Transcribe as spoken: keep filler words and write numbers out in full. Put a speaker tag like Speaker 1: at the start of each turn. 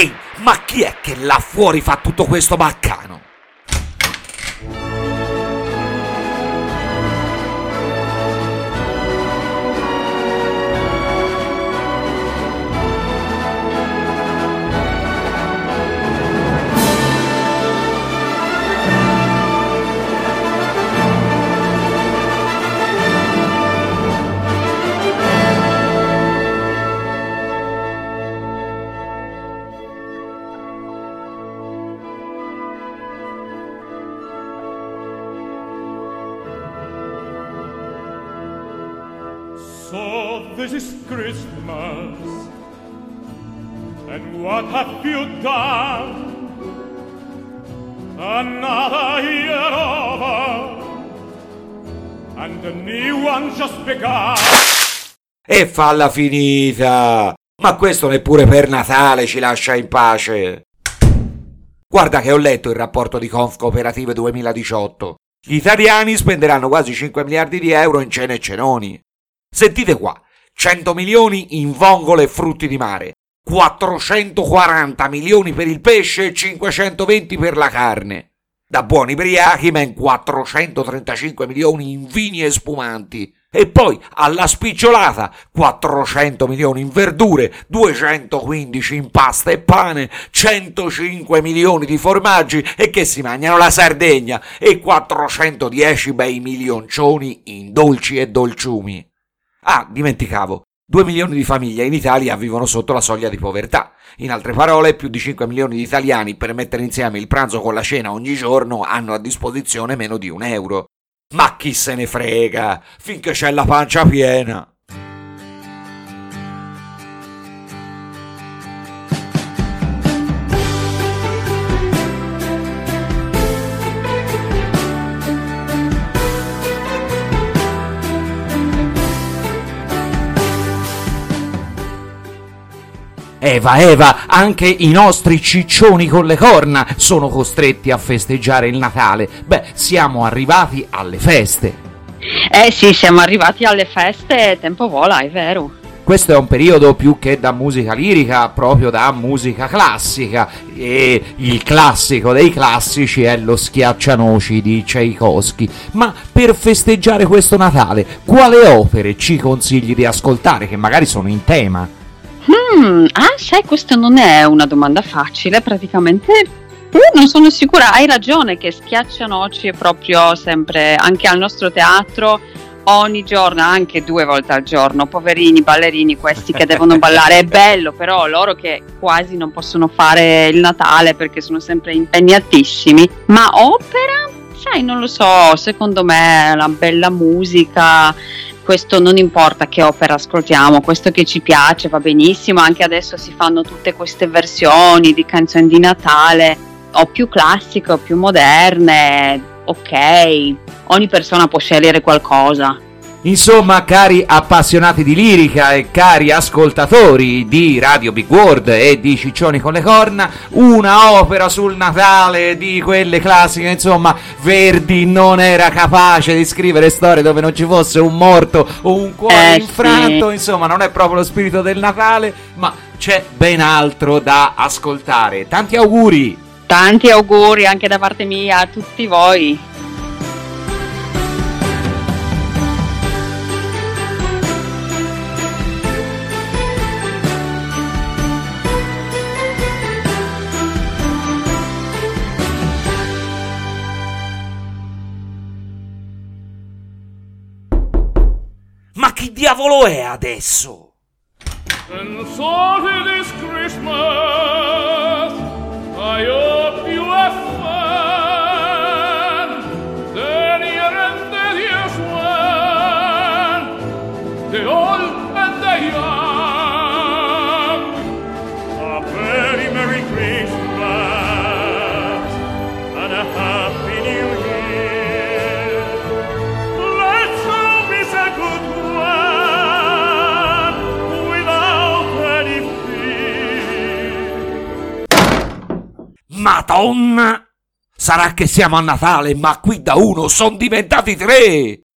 Speaker 1: Ehi, ma chi è che là fuori fa tutto questo baccano?
Speaker 2: So this is Christmas, and what have you done? Another year over, and a new one just begun.
Speaker 1: E falla finita! Ma questo neppure per Natale ci lascia in pace! Guarda che ho letto il rapporto di Confcooperative duemiladiciotto. Gli italiani spenderanno quasi cinque miliardi di euro in cene e cenoni. Sentite qua, cento milioni in vongole e frutti di mare, quattrocentoquaranta milioni per il pesce e cinquecentoventi per la carne. Da buoni ubriachi ben quattrocentotrentacinque milioni in vini e spumanti. E poi, alla spicciolata, quattrocento milioni in verdure, duecentoquindici in pasta e pane, centocinque milioni di formaggi e che si mangiano la Sardegna e quattrocentodieci bei milioncioni in dolci e dolciumi. Ah, dimenticavo, due milioni di famiglie in Italia vivono sotto la soglia di povertà. In altre parole, più di cinque milioni di italiani per mettere insieme il pranzo con la cena ogni giorno hanno a disposizione meno di un euro. Ma chi se ne frega, finché c'è la pancia piena. Eva, Eva, anche i nostri ciccioni con le corna sono costretti a festeggiare il Natale. Beh, siamo arrivati alle feste.
Speaker 3: Eh sì, siamo arrivati alle feste, tempo vola, è vero.
Speaker 1: Questo è un periodo più che da musica lirica, proprio da musica classica. E il classico dei classici è lo Schiaccianoci di Tchaikovsky. Ma per festeggiare questo Natale, quale opere ci consigli di ascoltare, che magari sono in tema?
Speaker 3: Hmm, ah, sai, questa non è una domanda facile, praticamente. Uh, non sono sicura, hai ragione che Schiaccianoci è proprio sempre, anche al nostro teatro, ogni giorno, anche due volte al giorno, poverini ballerini questi che devono ballare, è bello, però loro che quasi non possono fare il Natale perché sono sempre impegnatissimi. Ma opera? Sai, non lo so, secondo me la bella musica, questo non importa che opera ascoltiamo, questo che ci piace va benissimo, anche adesso si fanno tutte queste versioni di canzoni di Natale, o più classiche o più moderne, ok, ogni persona può scegliere qualcosa.
Speaker 1: Insomma, cari appassionati di lirica e cari ascoltatori di Radio Big World e di Ciccioni con le corna, una opera sul Natale di quelle classiche. Insomma, Verdi non era capace di scrivere storie dove non ci fosse un morto o un cuore
Speaker 3: eh,
Speaker 1: infranto,
Speaker 3: sì.
Speaker 1: Insomma, non è proprio lo spirito del Natale, ma c'è ben altro da ascoltare. Tanti auguri!
Speaker 3: Tanti auguri anche da parte mia a tutti voi.
Speaker 1: Ma chi diavolo è adesso?
Speaker 2: And so this Christmas I hope you have fun. The near and the dear one, the old and the young. A very Merry Christmas and a Happy New Year. Let's hope it's a good one without any fear.
Speaker 1: Madonna! Sarà che siamo a Natale, ma qui da uno sono diventati tre!